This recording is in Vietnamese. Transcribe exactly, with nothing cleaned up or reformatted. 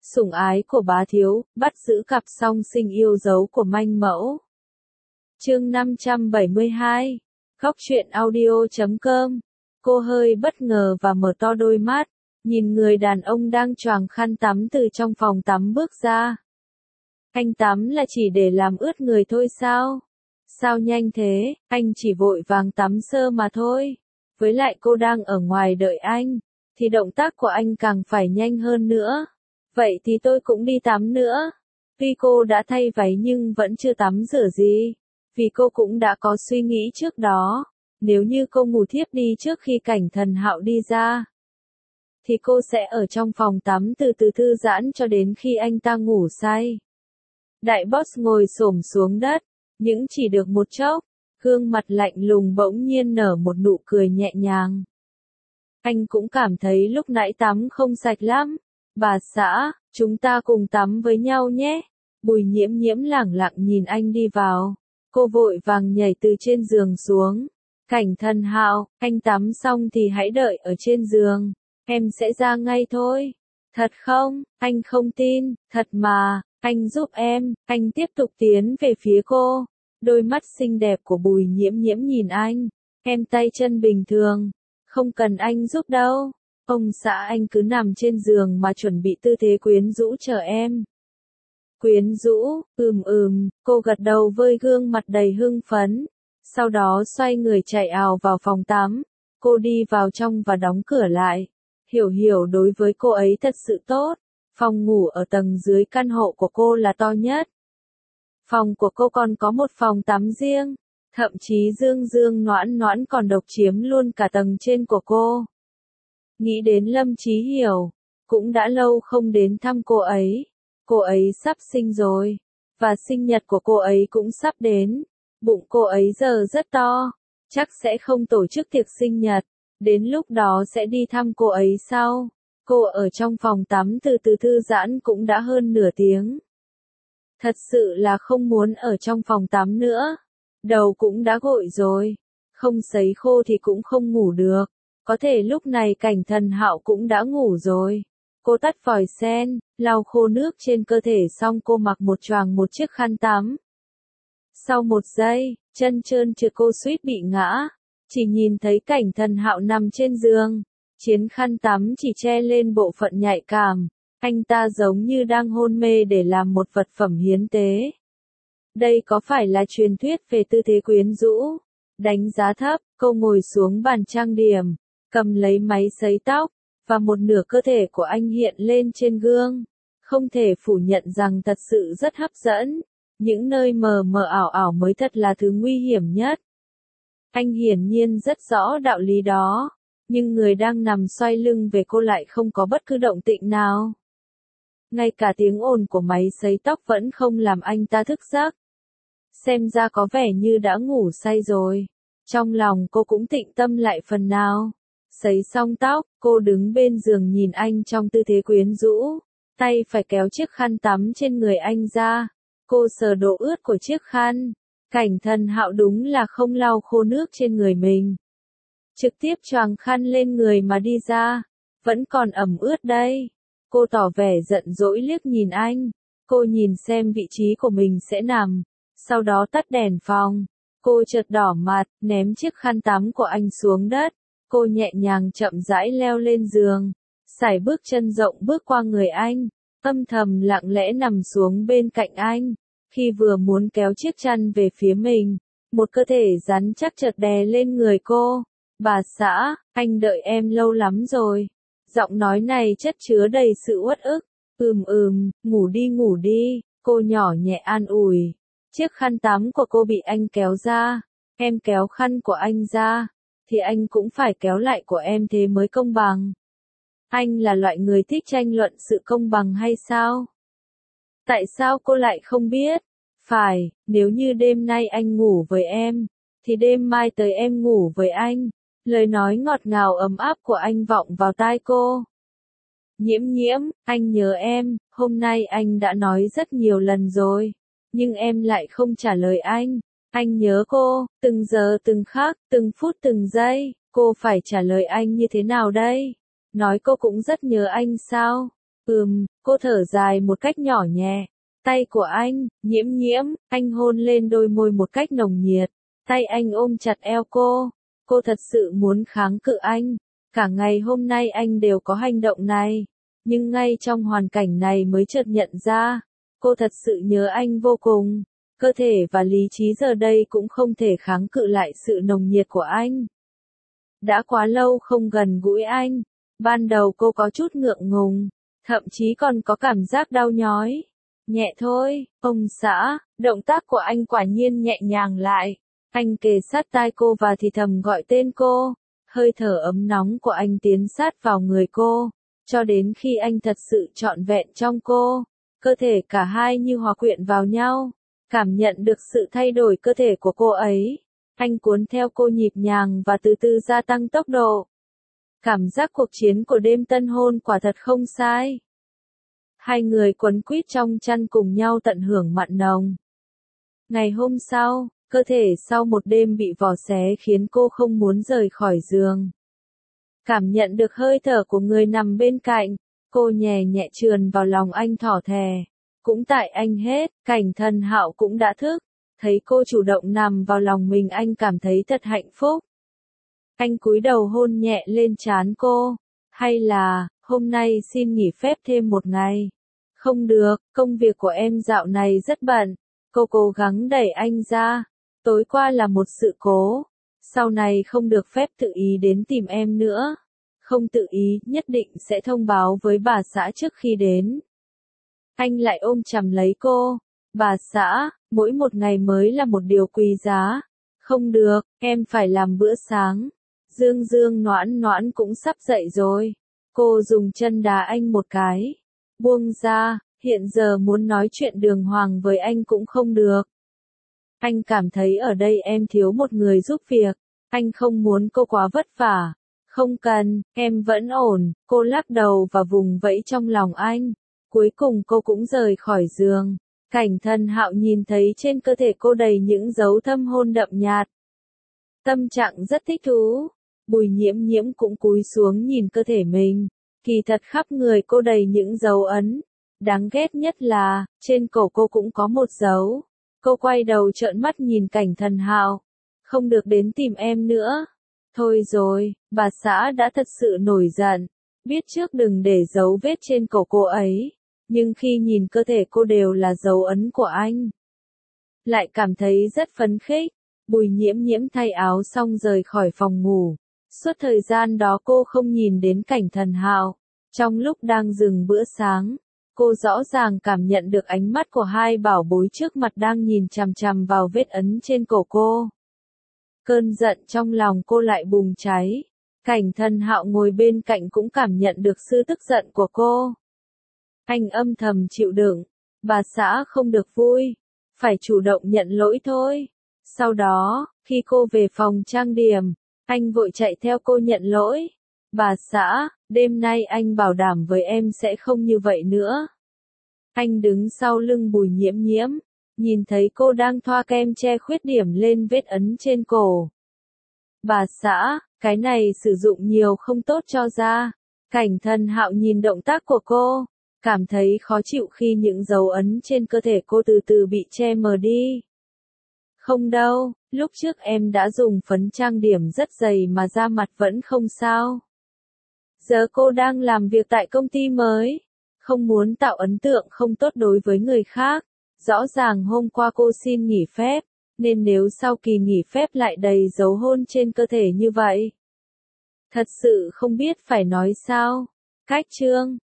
Sủng ái của bá thiếu, bắt giữ cặp song sinh yêu dấu của manh mẫu. Chương năm trăm bảy mươi hai. Góc truyện audio chấm com. Cô hơi bất ngờ và mở to đôi mắt, nhìn người đàn ông đang choàng khăn tắm từ trong phòng tắm bước ra. Anh tắm là chỉ để làm ướt người thôi sao? Sao nhanh thế, anh chỉ vội vàng tắm sơ mà thôi. Với lại cô đang ở ngoài đợi anh, thì động tác của anh càng phải nhanh hơn nữa. Vậy thì tôi cũng đi tắm nữa. Tuy cô đã thay váy nhưng vẫn chưa tắm rửa gì, vì cô cũng đã có suy nghĩ trước đó. Nếu như cô ngủ thiếp đi trước khi Cảnh Thần Hạo đi ra, thì cô sẽ ở trong phòng tắm từ từ thư giãn cho đến khi anh ta ngủ say. Đại boss ngồi xổm xuống đất, nhưng chỉ được một chốc, gương mặt lạnh lùng bỗng nhiên nở một nụ cười nhẹ nhàng. Anh cũng cảm thấy lúc nãy tắm không sạch lắm. Bà xã, chúng ta cùng tắm với nhau nhé. Bùi Nhiễm Nhiễm lẳng lặng nhìn anh đi vào. Cô vội vàng nhảy từ trên giường xuống. Cảnh Thần Hạo, anh tắm xong thì hãy đợi ở trên giường. Em sẽ ra ngay thôi. Thật không? Anh không tin. Thật mà, anh giúp em. Anh tiếp tục tiến về phía cô. Đôi mắt xinh đẹp của Bùi Nhiễm Nhiễm nhìn anh. Em tay chân bình thường. Không cần anh giúp đâu. Ông xã anh cứ nằm trên giường mà chuẩn bị tư thế quyến rũ chờ em. Quyến rũ, ừm ừm, cô gật đầu với gương mặt đầy hưng phấn. Sau đó xoay người chạy ào vào phòng tắm. Cô đi vào trong và đóng cửa lại. Hiểu Hiểu đối với cô ấy thật sự tốt. Phòng ngủ ở tầng dưới căn hộ của cô là to nhất. Phòng của cô còn có một phòng tắm riêng. Thậm chí Dương Dương Noãn Noãn còn độc chiếm luôn cả tầng trên của cô. Nghĩ đến Lâm Chí Hiểu, cũng đã lâu không đến thăm cô ấy. Cô ấy sắp sinh rồi, và sinh nhật của cô ấy cũng sắp đến. Bụng cô ấy giờ rất to, chắc sẽ không tổ chức tiệc sinh nhật. Đến lúc đó sẽ đi thăm cô ấy sau. Cô ở trong phòng tắm từ từ thư giãn cũng đã hơn nửa tiếng. Thật sự là không muốn ở trong phòng tắm nữa. Đầu cũng đã gội rồi, không sấy khô thì cũng không ngủ được. Có thể lúc này Cảnh Thần Hạo cũng đã ngủ rồi. Cô tắt vòi sen, lau khô nước trên cơ thể xong cô mặc một choàng một chiếc khăn tắm. Sau một giây, chân trơn trượt cô suýt bị ngã. Chỉ nhìn thấy Cảnh Thần Hạo nằm trên giường. Chiến khăn tắm chỉ che lên bộ phận nhạy cảm. Anh ta giống như đang hôn mê để làm một vật phẩm hiến tế. Đây có phải là truyền thuyết về tư thế quyến rũ? Đánh giá thấp, cô ngồi xuống bàn trang điểm, cầm lấy máy sấy tóc, và một nửa cơ thể của anh hiện lên trên gương. Không thể phủ nhận rằng thật sự rất hấp dẫn. Những nơi mờ mờ ảo ảo mới thật là thứ nguy hiểm nhất. Anh hiển nhiên rất rõ đạo lý đó, nhưng người đang nằm xoay lưng về cô lại không có bất cứ động tĩnh nào. Ngay cả tiếng ồn của máy sấy tóc vẫn không làm anh ta thức giấc. Xem ra có vẻ như đã ngủ say rồi. Trong lòng cô cũng tịnh tâm lại phần nào. Sấy xong tóc, cô đứng bên giường nhìn anh trong tư thế quyến rũ. Tay phải kéo chiếc khăn tắm trên người anh ra. Cô sờ độ ướt của chiếc khăn. Cảnh Thần Hạo đúng là không lau khô nước trên người mình. Trực tiếp choàng khăn lên người mà đi ra. Vẫn còn ẩm ướt đây. Cô tỏ vẻ giận dỗi liếc nhìn anh. Cô nhìn xem vị trí của mình sẽ nằm. Sau đó tắt đèn phòng. Cô chợt đỏ mặt, ném chiếc khăn tắm của anh xuống đất. Cô nhẹ nhàng chậm rãi leo lên giường. Sải bước chân rộng bước qua người anh. Âm thầm lặng lẽ nằm xuống bên cạnh anh. Khi vừa muốn kéo chiếc chăn về phía mình, một cơ thể rắn chắc chợt đè lên người cô. Bà xã, anh đợi em lâu lắm rồi. Giọng nói này chất chứa đầy sự uất ức. Ừm ừm, ngủ đi ngủ đi, cô nhỏ nhẹ an ủi. Chiếc khăn tắm của cô bị anh kéo ra. Em kéo khăn của anh ra, thì anh cũng phải kéo lại của em thế mới công bằng. Anh là loại người thích tranh luận sự công bằng hay sao? Tại sao cô lại không biết? Phải, nếu như đêm nay anh ngủ với em, thì đêm mai tới em ngủ với anh. Lời nói ngọt ngào ấm áp của anh vọng vào tai cô. Nhiễm Nhiễm, anh nhớ em, hôm nay anh đã nói rất nhiều lần rồi. Nhưng em lại không trả lời anh. Anh nhớ cô, từng giờ từng khắc, từng phút từng giây. Cô phải trả lời anh như thế nào đây? Nói cô cũng rất nhớ anh sao? Ừm, cô thở dài một cách nhỏ nhẹ. Tay của anh, Nhiễm Nhiễm, anh hôn lên đôi môi một cách nồng nhiệt. Tay anh ôm chặt eo cô. Cô thật sự muốn kháng cự anh. Cả ngày hôm nay anh đều có hành động này. Nhưng ngay trong hoàn cảnh này mới chợt nhận ra. Cô thật sự nhớ anh vô cùng. Cơ thể và lý trí giờ đây cũng không thể kháng cự lại sự nồng nhiệt của anh. Đã quá lâu không gần gũi anh. Ban đầu cô có chút ngượng ngùng. Thậm chí còn có cảm giác đau nhói. Nhẹ thôi, ông xã, động tác của anh quả nhiên nhẹ nhàng lại. Anh kề sát tai cô và thì thầm gọi tên cô. Hơi thở ấm nóng của anh tiến sát vào người cô. Cho đến khi anh thật sự trọn vẹn trong cô. Cơ thể cả hai như hòa quyện vào nhau. Cảm nhận được sự thay đổi cơ thể của cô ấy. Anh cuốn theo cô nhịp nhàng và từ từ gia tăng tốc độ. Cảm giác cuộc chiến của đêm tân hôn quả thật không sai. Hai người quấn quýt trong chăn cùng nhau tận hưởng mặn nồng. Ngày hôm sau, cơ thể sau một đêm bị vò xé khiến cô không muốn rời khỏi giường. Cảm nhận được hơi thở của người nằm bên cạnh, cô nhẹ nhẹ trườn vào lòng anh thỏ thè. Cũng tại anh hết, Cảnh Thần Hạo cũng đã thức. Thấy cô chủ động nằm vào lòng mình anh cảm thấy thật hạnh phúc. Anh cúi đầu hôn nhẹ lên trán cô. Hay là, hôm nay xin nghỉ phép thêm một ngày. Không được, công việc của em dạo này rất bận. Cô cố gắng đẩy anh ra. Tối qua là một sự cố. Sau này không được phép tự ý đến tìm em nữa. Không tự ý, nhất định sẽ thông báo với bà xã trước khi đến. Anh lại ôm chầm lấy cô. Bà xã, mỗi một ngày mới là một điều quý giá. Không được, em phải làm bữa sáng. Dương Dương Noãn Noãn cũng sắp dậy rồi. Cô dùng chân đá anh một cái. Buông ra, hiện giờ muốn nói chuyện đường hoàng với anh cũng không được. Anh cảm thấy ở đây em thiếu một người giúp việc. Anh không muốn cô quá vất vả. Không cần, em vẫn ổn. Cô lắc đầu và vùng vẫy trong lòng anh. Cuối cùng cô cũng rời khỏi giường. Cảnh Thần Hạo nhìn thấy trên cơ thể cô đầy những dấu thâm hôn đậm nhạt. Tâm trạng rất thích thú. Bùi Nhiễm Nhiễm cũng cúi xuống nhìn cơ thể mình. Kỳ thật khắp người cô đầy những dấu ấn. Đáng ghét nhất là, trên cổ cô cũng có một dấu. Cô quay đầu trợn mắt nhìn Cảnh Thần Hạo. Không được đến tìm em nữa. Thôi rồi, bà xã đã thật sự nổi giận. Biết trước đừng để dấu vết trên cổ cô ấy. Nhưng khi nhìn cơ thể cô đều là dấu ấn của anh. Lại cảm thấy rất phấn khích. Bùi Nhiễm Nhiễm thay áo xong rời khỏi phòng ngủ. Suốt thời gian đó cô không nhìn đến Cảnh Thần Hạo. Trong lúc đang dừng bữa sáng, cô rõ ràng cảm nhận được ánh mắt của hai bảo bối trước mặt đang nhìn chằm chằm vào vết ấn trên cổ cô. Cơn giận trong lòng cô lại bùng cháy. Cảnh Thần Hạo ngồi bên cạnh cũng cảm nhận được sự tức giận của cô. Anh âm thầm chịu đựng. Bà xã không được vui. Phải chủ động nhận lỗi thôi. Sau đó, khi cô về phòng trang điểm, anh vội chạy theo cô nhận lỗi. Bà xã, đêm nay anh bảo đảm với em sẽ không như vậy nữa. Anh đứng sau lưng Bùi Nhiễm Nhiễm, nhìn thấy cô đang thoa kem che khuyết điểm lên vết ấn trên cổ. Bà xã, cái này sử dụng nhiều không tốt cho da. Cảnh Thần Hạo nhìn động tác của cô, cảm thấy khó chịu khi những dấu ấn trên cơ thể cô từ từ bị che mờ đi. Không đâu, lúc trước em đã dùng phấn trang điểm rất dày mà da mặt vẫn không sao. Giờ cô đang làm việc tại công ty mới, không muốn tạo ấn tượng không tốt đối với người khác. Rõ ràng hôm qua cô xin nghỉ phép, nên nếu sau kỳ nghỉ phép lại đầy dấu hôn trên cơ thể như vậy. Thật sự không biết phải nói sao. Cách chương